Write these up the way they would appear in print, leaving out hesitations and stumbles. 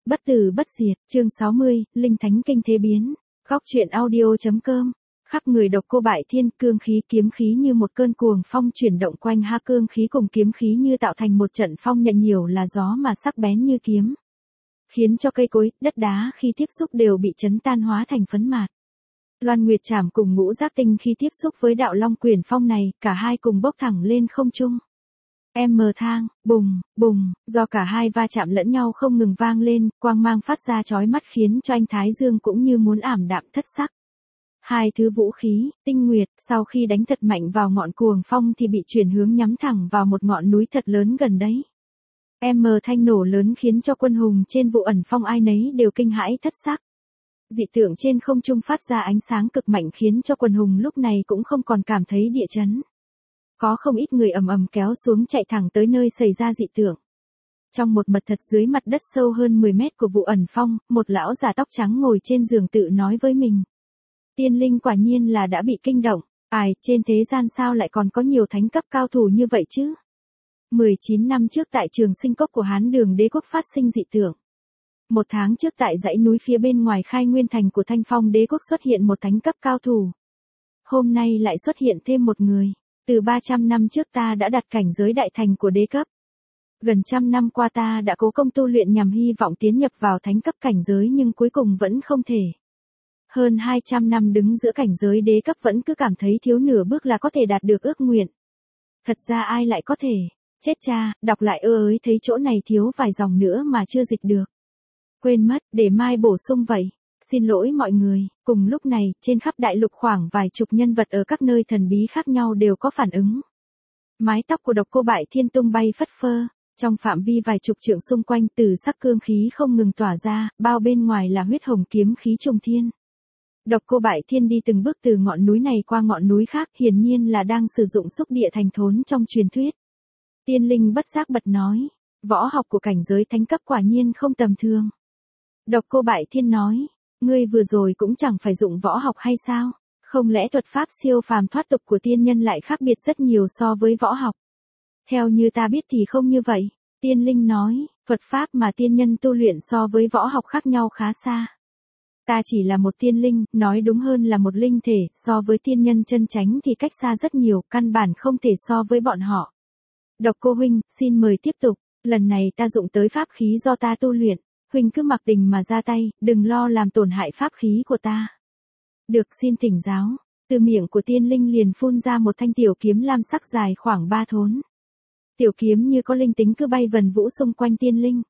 Bất tử bất diệt, chương 60, Linh Thánh Kinh Thế Biến, Góc truyện audio.com. Khắp người Độc Cô Bại Thiên, cương khí kiếm khí như một cơn cuồng phong chuyển động quanh ha, cương khí cùng kiếm khí như tạo thành một trận phong nhận nhiều là gió mà sắc bén như kiếm, khiến cho cây cối, đất đá khi tiếp xúc đều bị chấn tan hóa thành phấn mạt. Loan Nguyệt Trảm cùng Ngũ Giác Tinh khi tiếp xúc với đạo Long Quyền Phong này, cả hai cùng bốc thẳng lên không trung. Thang, bùng, bùng, do cả hai va chạm lẫn nhau không ngừng vang lên, quang mang phát ra chói mắt khiến cho anh Thái Dương cũng như muốn ảm đạm thất sắc. Hai thứ vũ khí, tinh nguyệt, sau khi đánh thật mạnh vào ngọn cuồng phong thì bị chuyển hướng nhắm thẳng vào một ngọn núi thật lớn gần đấy. Thanh nổ lớn khiến cho quân hùng trên vụ ẩn phong ai nấy đều kinh hãi thất sắc. Dị tượng trên không trung phát ra ánh sáng cực mạnh khiến cho quần hùng lúc này cũng không còn cảm thấy địa chấn. Có không ít người ầm ầm kéo xuống chạy thẳng tới nơi xảy ra dị tượng. Trong một mật thật dưới mặt đất sâu hơn 10 mét của vụ ẩn phong, một lão già tóc trắng ngồi trên giường tự nói với mình. Tiên linh quả nhiên là đã bị kinh động, trên thế gian sao lại còn có nhiều thánh cấp cao thủ như vậy chứ? 19 năm trước tại trường sinh cốc của Hán Đường Đế quốc phát sinh dị tượng. 1 tháng trước tại dãy núi phía bên ngoài Khai Nguyên thành của Thanh Phong Đế quốc xuất hiện một thánh cấp cao thủ. Hôm nay lại xuất hiện thêm một người. Từ 300 năm trước ta đã đặt cảnh giới đại thành của đế cấp. Gần 100 năm qua ta đã cố công tu luyện nhằm hy vọng tiến nhập vào thánh cấp cảnh giới nhưng cuối cùng vẫn không thể. Hơn 200 năm đứng giữa cảnh giới đế cấp vẫn cứ cảm thấy thiếu nửa bước là có thể đạt được ước nguyện. Thật ra ai lại có thể, chết cha, đọc lại thấy thấy chỗ này thiếu vài dòng nữa mà chưa dịch được. Quên mất, để mai bổ sung vậy. Xin lỗi mọi người, cùng lúc này, trên khắp đại lục khoảng vài chục nhân vật ở các nơi thần bí khác nhau đều có phản ứng. Mái tóc của Độc Cô Bại Thiên tung bay phất phơ, trong phạm vi vài chục trượng xung quanh từ sắc cương khí không ngừng tỏa ra, bao bên ngoài là huyết hồng kiếm khí trùng thiên. Độc Cô Bại Thiên đi từng bước từ ngọn núi này qua ngọn núi khác, hiển nhiên là đang sử dụng xúc địa thành thốn trong truyền thuyết. Tiên linh bất giác bật nói, võ học của cảnh giới thánh cấp quả nhiên không tầm thường. Độc Cô Bại Thiên nói, ngươi vừa rồi cũng chẳng phải dụng võ học hay sao? Không lẽ thuật pháp siêu phàm thoát tục của tiên nhân lại khác biệt rất nhiều so với võ học? Theo như ta biết thì không như vậy. Tiên linh nói, thuật pháp mà tiên nhân tu luyện so với võ học khác nhau khá xa. Ta chỉ là một tiên linh, nói đúng hơn là một linh thể, so với tiên nhân chân chánh thì cách xa rất nhiều, căn bản không thể so với bọn họ. Độc Cô huynh, xin mời tiếp tục, lần này ta dụng tới pháp khí do ta tu luyện. Huynh cứ mặc định mà ra tay, đừng lo làm tổn hại pháp khí của ta. Được, xin thỉnh giáo. Từ miệng của tiên linh liền phun ra một thanh tiểu kiếm lam sắc dài khoảng 3 thốn. Tiểu kiếm như có linh tính cứ bay vần vũ xung quanh tiên linh.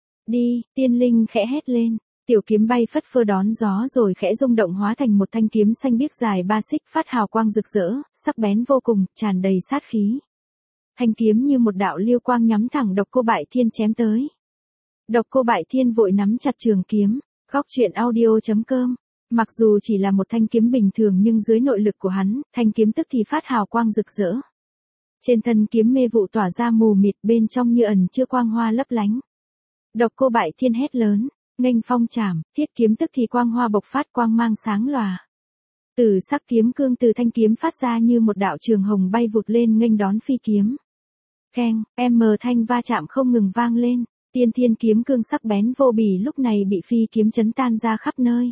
Đi, tiên linh khẽ hét lên. Tiểu kiếm bay phất phơ đón gió rồi khẽ rung động hóa thành một thanh kiếm xanh biếc dài 3 xích phát hào quang rực rỡ, sắc bén vô cùng, tràn đầy sát khí. Thanh kiếm như một đạo liêu quang nhắm thẳng Độc Cô Bại Thiên chém tới. Độc Cô Bại Thiên vội nắm chặt trường kiếm, Góc truyện audio.com. Mặc dù chỉ là một thanh kiếm bình thường nhưng dưới nội lực của hắn, thanh kiếm tức thì phát hào quang rực rỡ. Trên thân kiếm mê vụ tỏa ra mù mịt, bên trong như ẩn chứa quang hoa lấp lánh. Độc Cô Bại Thiên hét lớn, nghênh phong trảm, thiết kiếm tức thì quang hoa bộc phát, quang mang sáng lòa. Từ sắc kiếm cương từ thanh kiếm phát ra như một đạo trường hồng bay vụt lên nghênh đón phi kiếm. Keng, thanh va chạm không ngừng vang lên. Tiên thiên kiếm cương sắc bén vô bì lúc này bị phi kiếm chấn tan ra khắp nơi.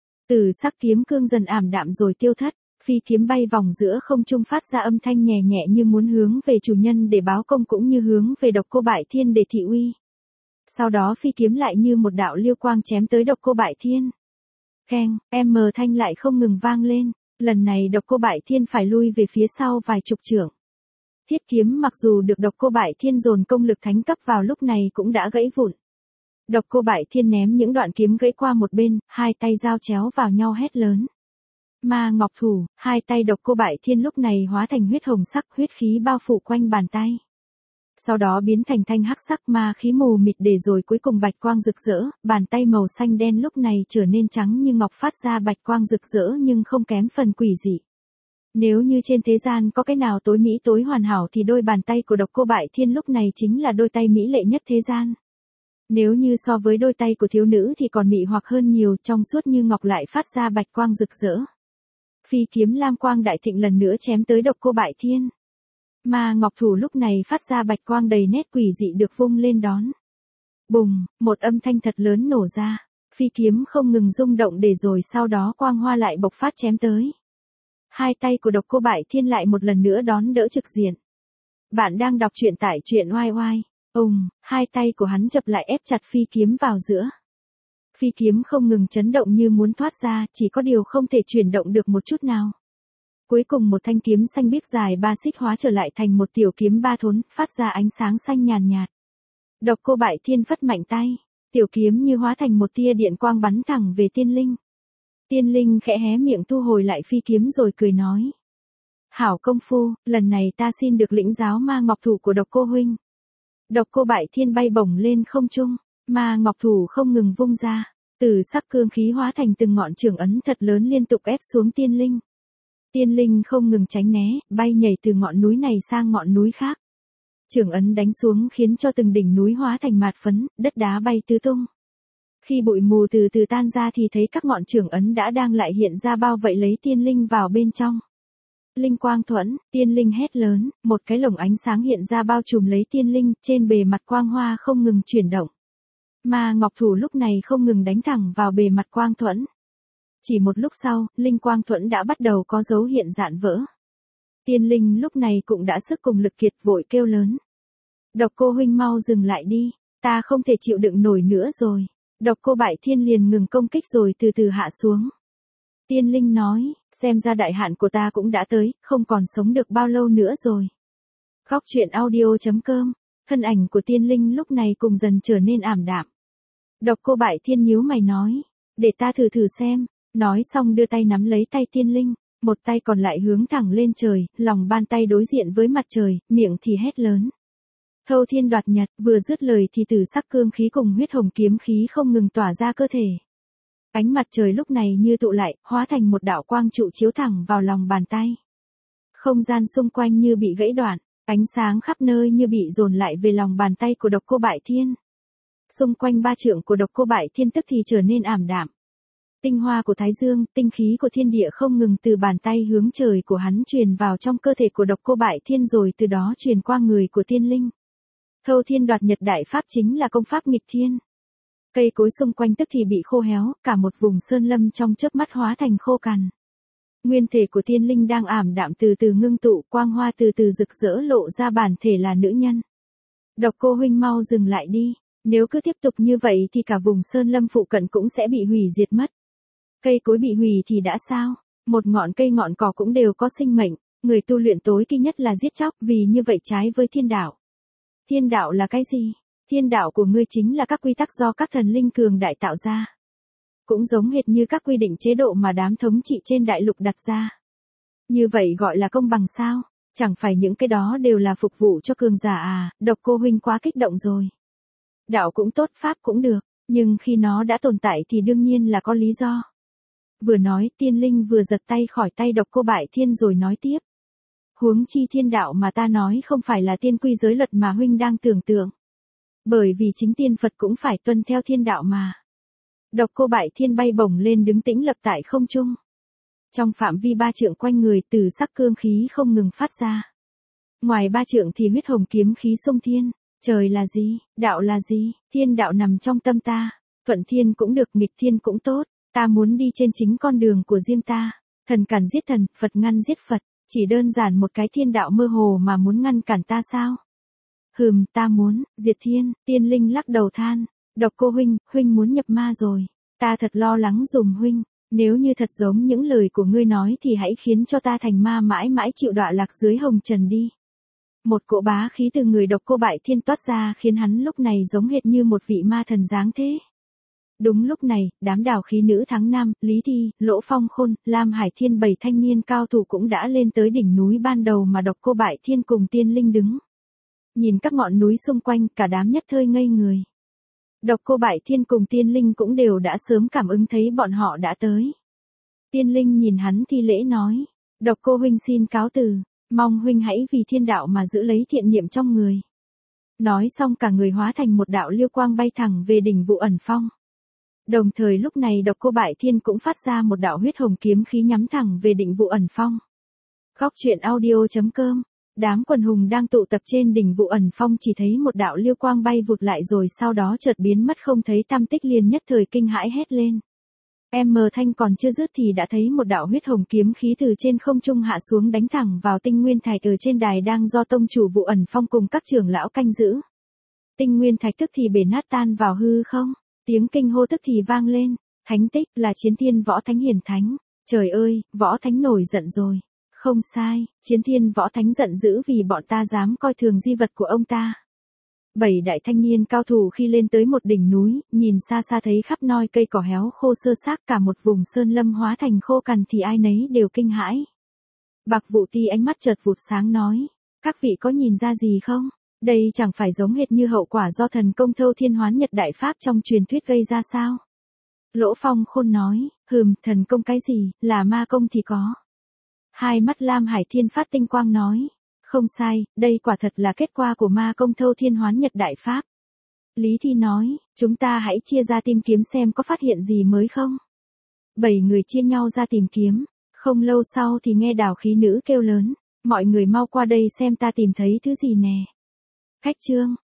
Từ sắc kiếm cương dần ảm đạm rồi tiêu thất, phi kiếm bay vòng giữa không trung phát ra âm thanh nhẹ nhẹ như muốn hướng về chủ nhân để báo công cũng như hướng về Độc Cô Bại Thiên để thị uy. Sau đó phi kiếm lại như một đạo liêu quang chém tới Độc Cô Bại Thiên. Keng, thanh lại không ngừng vang lên, lần này Độc Cô Bại Thiên phải lui về phía sau vài chục trượng. Thiết kiếm mặc dù được Độc Cô Bại Thiên dồn công lực thánh cấp vào lúc này cũng đã gãy vụn. Độc Cô Bại Thiên ném những đoạn kiếm gãy qua một bên, hai tay giao chéo vào nhau hét lớn. Ma Ngọc Thủ, hai tay Độc Cô Bại Thiên lúc này hóa thành huyết hồng sắc, huyết khí bao phủ quanh bàn tay. Sau đó biến thành thanh hắc sắc ma khí mù mịt để rồi cuối cùng bạch quang rực rỡ, bàn tay màu xanh đen lúc này trở nên trắng như ngọc phát ra bạch quang rực rỡ nhưng không kém phần quỷ dị. Nếu như trên thế gian có cái nào tối mỹ tối hoàn hảo thì đôi bàn tay của Độc Cô Bại Thiên lúc này chính là đôi tay mỹ lệ nhất thế gian. Nếu như so với đôi tay của thiếu nữ thì còn mị hoặc hơn nhiều, trong suốt như ngọc lại phát ra bạch quang rực rỡ. Phi kiếm lam quang đại thịnh lần nữa chém tới Độc Cô Bại Thiên. Ma Ngọc Thủ lúc này phát ra bạch quang đầy nét quỷ dị được vung lên đón. Bùng, một âm thanh thật lớn nổ ra. Phi kiếm không ngừng rung động để rồi sau đó quang hoa lại bộc phát chém tới. Hai tay của Độc Cô Bại Thiên lại một lần nữa đón đỡ trực diện. Bạn đang đọc truyện tại truyện oai oai. Hai tay của hắn chập lại ép chặt phi kiếm vào giữa. Phi kiếm không ngừng chấn động như muốn thoát ra, chỉ có điều không thể chuyển động được một chút nào. Cuối cùng một thanh kiếm xanh biếc dài 3 xích hóa trở lại thành một tiểu kiếm 3 thốn, phát ra ánh sáng xanh nhàn nhạt. Độc Cô Bại Thiên phất mạnh tay, tiểu kiếm như hóa thành một tia điện quang bắn thẳng về Tiên Linh. Tiên Linh khẽ hé miệng thu hồi lại phi kiếm rồi cười nói. Hảo công phu, lần này ta xin được lĩnh giáo ma ngọc thủ của Độc Cô huynh. Độc Cô Bại Thiên bay bổng lên không trung, ma ngọc thủ không ngừng vung ra, từ sắc cương khí hóa thành từng ngọn chưởng ấn thật lớn liên tục ép xuống Tiên Linh. Tiên Linh không ngừng tránh né, bay nhảy từ ngọn núi này sang ngọn núi khác. Chưởng ấn đánh xuống khiến cho từng đỉnh núi hóa thành mạt phấn, đất đá bay tứ tung. Khi bụi mù từ từ tan ra thì thấy các ngọn chưởng ấn đã đang lại hiện ra bao vây lấy Tiên Linh vào bên trong. Linh quang thuẫn, Tiên Linh hét lớn, một cái lồng ánh sáng hiện ra bao trùm lấy Tiên Linh, trên bề mặt quang hoa không ngừng chuyển động. Ma ngọc thủ lúc này không ngừng đánh thẳng vào bề mặt quang thuẫn. Chỉ một lúc sau, linh quang thuẫn đã bắt đầu có dấu hiện rạn vỡ. Tiên Linh lúc này cũng đã sức cùng lực kiệt vội kêu lớn. Độc Cô huynh mau dừng lại đi, ta không thể chịu đựng nổi nữa rồi. Độc Cô Bại Thiên liền ngừng công kích rồi từ từ hạ xuống. Tiên Linh nói, xem ra đại hạn của ta cũng đã tới, không còn sống được bao lâu nữa rồi. Khóc chuyện audio.com, thân ảnh của Tiên Linh lúc này cùng dần trở nên ảm đạm. Độc Cô Bại Thiên nhíu mày nói, để ta thử xem. Nói xong đưa tay nắm lấy tay Tiên Linh, một tay còn lại hướng thẳng lên trời, lòng bàn tay đối diện với mặt trời, miệng thì hét lớn. Thâu thiên đoạt nhật, vừa dứt lời thì từ sắc cương khí cùng huyết hồng kiếm khí không ngừng tỏa ra cơ thể. Ánh mặt trời lúc này như tụ lại, hóa thành một đạo quang trụ chiếu thẳng vào lòng bàn tay. Không gian xung quanh như bị gãy đoạn, ánh sáng khắp nơi như bị dồn lại về lòng bàn tay của Độc Cô Bại Thiên. Xung quanh ba trượng của Độc Cô Bại Thiên tức thì trở nên ảm đạm. Tinh hoa của Thái Dương, tinh khí của thiên địa không ngừng từ bàn tay hướng trời của hắn truyền vào trong cơ thể của Độc Cô Bại Thiên rồi từ đó truyền qua người của Tiên Linh. Thâu thiên đoạt nhật đại pháp chính là công pháp nghịch thiên. Cây cối xung quanh tức thì bị khô héo, cả một vùng sơn lâm trong chớp mắt hóa thành khô cằn. Nguyên thể của Tiên Linh đang ảm đạm từ từ ngưng tụ, quang hoa từ từ rực rỡ lộ ra bản thể là nữ nhân. Độc Cô huynh mau dừng lại đi, nếu cứ tiếp tục như vậy thì cả vùng sơn lâm phụ cận cũng sẽ bị hủy diệt mất. Cây cối bị hủy thì đã sao? Một ngọn cây ngọn cỏ cũng đều có sinh mệnh, người tu luyện tối kỵ nhất là giết chóc, vì như vậy trái với thiên đạo. Thiên đạo là cái gì? Thiên đạo của ngươi chính là các quy tắc do các thần linh cường đại tạo ra. Cũng giống hệt như các quy định chế độ mà đám thống trị trên đại lục đặt ra. Như vậy gọi là công bằng sao? Chẳng phải những cái đó đều là phục vụ cho cường giả à? Độc Cô huynh quá kích động rồi. Đạo cũng tốt, pháp cũng được, nhưng khi nó đã tồn tại thì đương nhiên là có lý do. Vừa nói, Tiên Linh vừa giật tay khỏi tay Độc Cô Bại Thiên rồi nói tiếp. Huống chi thiên đạo mà ta nói không phải là tiên quy giới luật mà huynh đang tưởng tượng. Bởi vì chính tiên Phật cũng phải tuân theo thiên đạo mà. Độc Cô Bại Thiên bay bổng lên đứng tĩnh lập tại không trung. Trong phạm vi 3 trượng quanh người từ sắc cương khí không ngừng phát ra. Ngoài 3 trượng thì huyết hồng kiếm khí xung thiên. Trời là gì? Đạo là gì? Thiên đạo nằm trong tâm ta. Thuận thiên cũng được, nghịch thiên cũng tốt. Ta muốn đi trên chính con đường của riêng ta. Thần cản giết thần, Phật ngăn giết Phật. Chỉ đơn giản một cái thiên đạo mơ hồ mà muốn ngăn cản ta sao? Ta muốn, diệt thiên. Tiên Linh lắc đầu than. Độc Cô huynh, huynh muốn nhập ma rồi. Ta thật lo lắng dùm huynh. Nếu như thật giống những lời của ngươi nói thì hãy khiến cho ta thành ma mãi mãi chịu đọa lạc dưới hồng trần đi. Một cỗ bá khí từ người Độc Cô Bại Thiên toát ra khiến hắn lúc này giống hệt như một vị ma thần dáng thế. Đúng lúc này, đám đào khí nữ tháng 5, Lý Thi, Lỗ Phong Khôn, Lam Hải Thiên 7 thanh niên cao thủ cũng đã lên tới đỉnh núi ban đầu mà Độc Cô Bại Thiên cùng Tiên Linh đứng. Nhìn các ngọn núi xung quanh, cả đám nhất thời ngây người. Độc Cô Bại Thiên cùng Tiên Linh cũng đều đã sớm cảm ứng thấy bọn họ đã tới. Tiên Linh nhìn hắn thi lễ nói, Độc Cô huynh xin cáo từ, mong huynh hãy vì thiên đạo mà giữ lấy thiện niệm trong người. Nói xong cả người hóa thành một đạo liêu quang bay thẳng về đỉnh Vụ Ẩn Phong. Đồng thời lúc này Độc Cô Bại Thiên cũng phát ra một đạo huyết hồng kiếm khí nhắm thẳng về đỉnh Vụ Ẩn Phong. Khóc chuyện audio.com Đám quần hùng đang tụ tập trên đỉnh Vụ Ẩn Phong chỉ thấy một đạo lưu quang bay vụt lại rồi sau đó chợt biến mất không thấy tăm tích, liền nhất thời kinh hãi hét lên. Thanh còn chưa dứt thì đã thấy một đạo huyết hồng kiếm khí từ trên không trung hạ xuống đánh thẳng vào Tinh Nguyên Thạch ở trên đài đang do tông chủ Vụ Ẩn Phong cùng các trưởng lão canh giữ. Tinh Nguyên Thạch tức thì bể nát tan vào hư không, tiếng kinh hô tức thì vang lên, thánh tích là Chiến Thiên Võ Thánh hiển thánh. Trời ơi, Võ Thánh nổi giận rồi. Không sai, Chiến Thiên Võ Thánh giận dữ vì bọn ta dám coi thường di vật của ông ta. 7 đại thanh niên cao thủ khi lên tới một đỉnh núi, nhìn xa xa thấy khắp noi cây cỏ héo khô sơ xác, cả một vùng sơn lâm hóa thành khô cằn thì ai nấy đều kinh hãi. Bạc Vụ Ti ánh mắt chợt vụt sáng nói, các vị có nhìn ra gì không? Đây chẳng phải giống hệt như hậu quả do thần công Thâu Thiên Hoán Nhật Đại Pháp trong truyền thuyết gây ra sao? Lỗ Phong Khôn nói, thần công cái gì, là ma công thì có. Hai mắt Lam Hải Thiên phát tinh quang nói, không sai, đây quả thật là kết quả của ma công Thâu Thiên Hoán Nhật Đại Pháp. Lý Thi nói, chúng ta hãy chia ra tìm kiếm xem có phát hiện gì mới không. 7 người chia nhau ra tìm kiếm, không lâu sau thì nghe Đào Khí Nữ kêu lớn, mọi người mau qua đây xem ta tìm thấy thứ gì nè. Khách trương,